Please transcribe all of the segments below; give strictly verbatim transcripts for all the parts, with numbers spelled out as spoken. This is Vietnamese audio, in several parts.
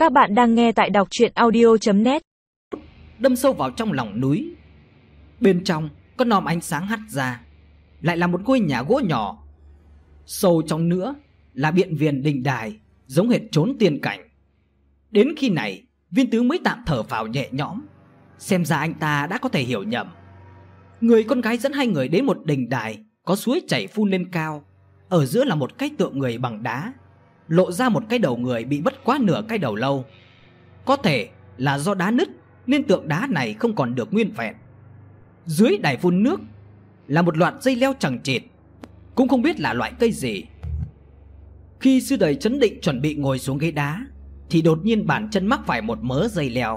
Các bạn đang nghe tại đọc truyện audio chấm net. Đâm sâu vào trong lòng núi. Bên trong có nòm ánh sáng hắt ra, lại là một ngôi nhà gỗ nhỏ. Sâu trong nữa là biện viền đình đài, giống hệt chốn tiên cảnh. Đến khi này Viên Tướng mới tạm thở vào nhẹ nhõm. Xem ra anh ta đã có thể hiểu nhầm. Người con gái dẫn hai người đến một đình đài có suối chảy phun lên cao. Ở giữa là một cái tượng người bằng đá, lộ ra một cái đầu người bị mất quá nửa cái đầu lâu. Có thể là do đá nứt nên tượng đá này không còn được nguyên vẹn. Dưới đài phun nước là một loạt dây leo chằng chịt, cũng không biết là loại cây gì. Khi sư thầy chấn định chuẩn bị ngồi xuống ghế đá thì đột nhiên bàn chân mắc phải một mớ dây leo.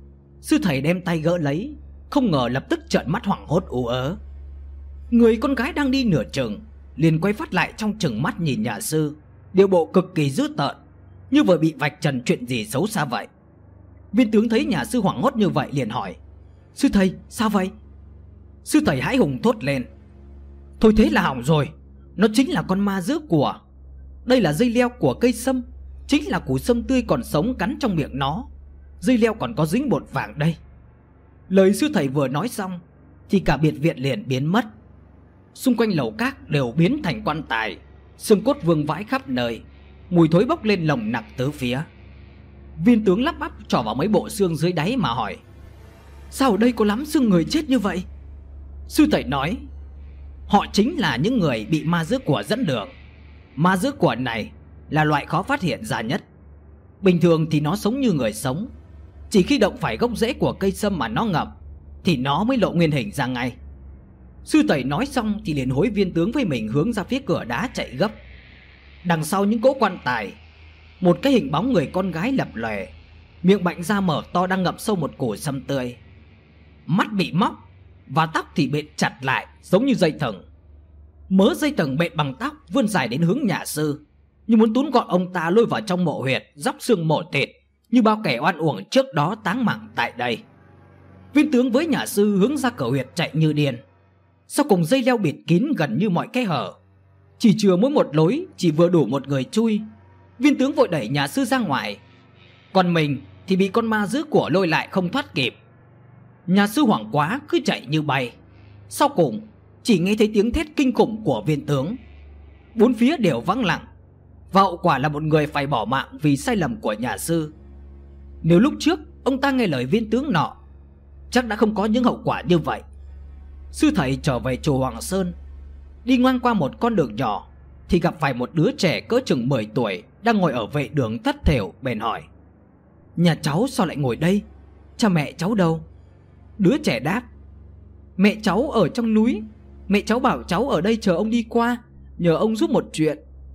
Sư thầy đem tay gỡ lấy, không ngờ lập tức trợn mắt hoảng hốt ú ớ. Người con gái đang đi nửa chừng liền quay phát lại trong chừng mắt nhìn nhà sư, điệu bộ cực kỳ dữ tợn, như vừa bị vạch trần chuyện gì xấu xa vậy. Viên Tướng thấy nhà sư hoảng hốt như vậy liền hỏi: "Sư thầy, sao vậy?" Sư thầy hãi hùng thốt lên: "Thôi thế là hỏng rồi, nó chính là con ma dữ của. Đây là dây leo của cây sâm, chính là củ sâm tươi còn sống cắn trong miệng nó. Dây leo còn có dính bột vàng đây." Lời sư thầy vừa nói xong thì cả biệt viện liền biến mất. Xung quanh lầu các đều biến thành quan tài, xương cốt vương vãi khắp nơi, mùi thối bốc lên nồng nặc tứ phía. Viên Tướng lắp bắp trỏ vào mấy bộ xương dưới đáy mà hỏi: "Sao ở đây có lắm xương người chết như vậy?" Sư thầy nói: "Họ chính là những người bị ma dữ của dẫn đường. Ma dữ của này là loại khó phát hiện ra nhất. Bình thường thì nó sống như người sống, chỉ khi động phải gốc rễ của cây sâm mà nó ngậm thì nó mới lộ nguyên hình ra ngay." Sư thầy nói xong thì liền hối Viên Tướng với mình hướng ra phía cửa đá chạy gấp. Đằng sau những cỗ quan tài, một cái hình bóng người con gái lập lòe, miệng bệnh ra mở to đang ngậm sâu một củ sâm tươi. Mắt bị móc và tóc thì bện chặt lại giống như dây thừng. Mớ dây thừng bện bằng tóc vươn dài đến hướng nhà sư, như muốn túm gọn ông ta lôi vào trong mộ huyệt róc xương mổ thịt, như bao kẻ oan uổng trước đó táng mạng tại đây. Viên Tướng với nhà sư hướng ra cửa huyệt chạy như điên. Sau cùng dây leo bịt kín gần như mọi cái hở, chỉ chừa mỗi một lối chỉ vừa đủ một người chui. Viên Tướng vội đẩy nhà sư ra ngoài, còn mình thì bị con ma dữ của lôi lại không thoát kịp. Nhà sư hoảng quá cứ chạy như bay. Sau cùng chỉ nghe thấy tiếng thét kinh khủng của Viên Tướng. Bốn phía đều vắng lặng, và hậu quả là một người phải bỏ mạng vì sai lầm của nhà sư. Nếu lúc trước ông ta nghe lời Viên Tướng nọ, chắc đã không có những hậu quả như vậy. Sư thầy trở về chùa Hoàng Sơn, đi ngang qua một con đường nhỏ thì gặp phải một đứa trẻ cỡ chừng mười tuổi đang ngồi ở vệ đường thất thểu, bèn hỏi: "Nhà cháu sao lại ngồi đây? Cha mẹ cháu đâu?" Đứa trẻ đáp: "Mẹ cháu ở trong núi, mẹ cháu bảo cháu ở đây chờ ông đi qua, nhờ ông giúp một chuyện."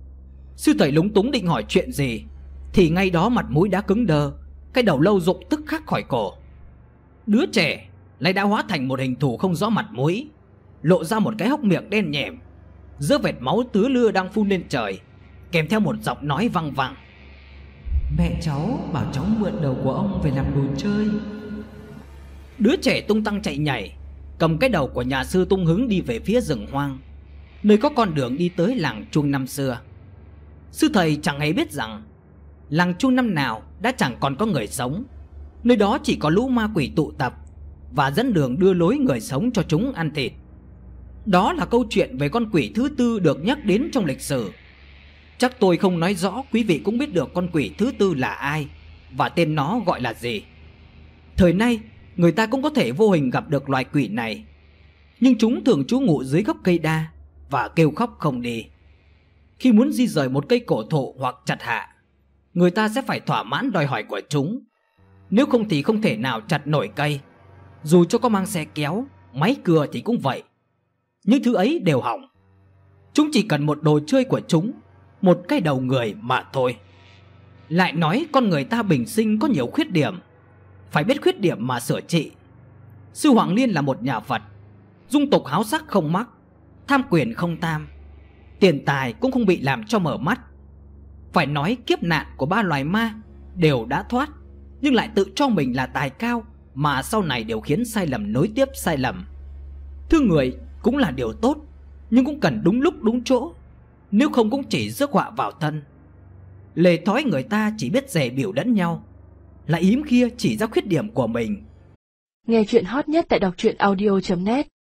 Sư thầy lúng túng định hỏi chuyện gì thì ngay đó mặt mũi đã cứng đờ, cái đầu lâu rụng tức khắc khỏi cổ. Đứa trẻ lại đã hóa thành một hình thù không rõ mặt mũi, lộ ra một cái hốc miệng đen nhẻm, giữa vệt máu tứ lưa đang phun lên trời, kèm theo một giọng nói văng vẳng: "Mẹ cháu bảo cháu mượn đầu của ông về làm đồ chơi." Đứa trẻ tung tăng chạy nhảy, cầm cái đầu của nhà sư tung hứng đi về phía rừng hoang, nơi có con đường đi tới làng Chuông năm xưa. Sư thầy chẳng hề biết rằng làng Chuông năm nào đã chẳng còn có người sống. Nơi đó chỉ có lũ ma quỷ tụ tập và dẫn đường đưa lối người sống cho chúng ăn thịt. Đó là câu chuyện về con quỷ thứ tư được nhắc đến trong lịch sử. Chắc tôi không nói rõ, quý vị cũng biết được con quỷ thứ tư là ai và tên nó gọi là gì. Thời nay người ta cũng có thể vô hình gặp được loài quỷ này, nhưng chúng thường trú ngụ dưới gốc cây đa và kêu khóc không đi. Khi muốn di rời một cây cổ thụ hoặc chặt hạ, người ta sẽ phải thỏa mãn đòi hỏi của chúng. Nếu không thì không thể nào chặt nổi cây. Dù cho có mang xe kéo, máy cưa thì cũng vậy. Những thứ ấy đều hỏng. Chúng chỉ cần một đồ chơi của chúng, một cái đầu người mà thôi. Lại nói con người ta bình sinh có nhiều khuyết điểm, phải biết khuyết điểm mà sửa trị. Sư Hoàng Liên là một nhà Phật, dung tục háo sắc không mắc, tham quyền không tam, tiền tài cũng không bị làm cho mở mắt. Phải nói kiếp nạn của ba loài ma đều đã thoát, nhưng lại tự cho mình là tài cao, mà sau này đều khiến sai lầm nối tiếp sai lầm. Thương người cũng là điều tốt, nhưng cũng cần đúng lúc đúng chỗ, nếu không cũng chỉ rước họa vào thân. Lề thói người ta chỉ biết dè bỉu lẫn nhau, là ím kia chỉ ra khuyết điểm của mình. Nghe chuyện hot nhất tại đọc truyện audio chấm net.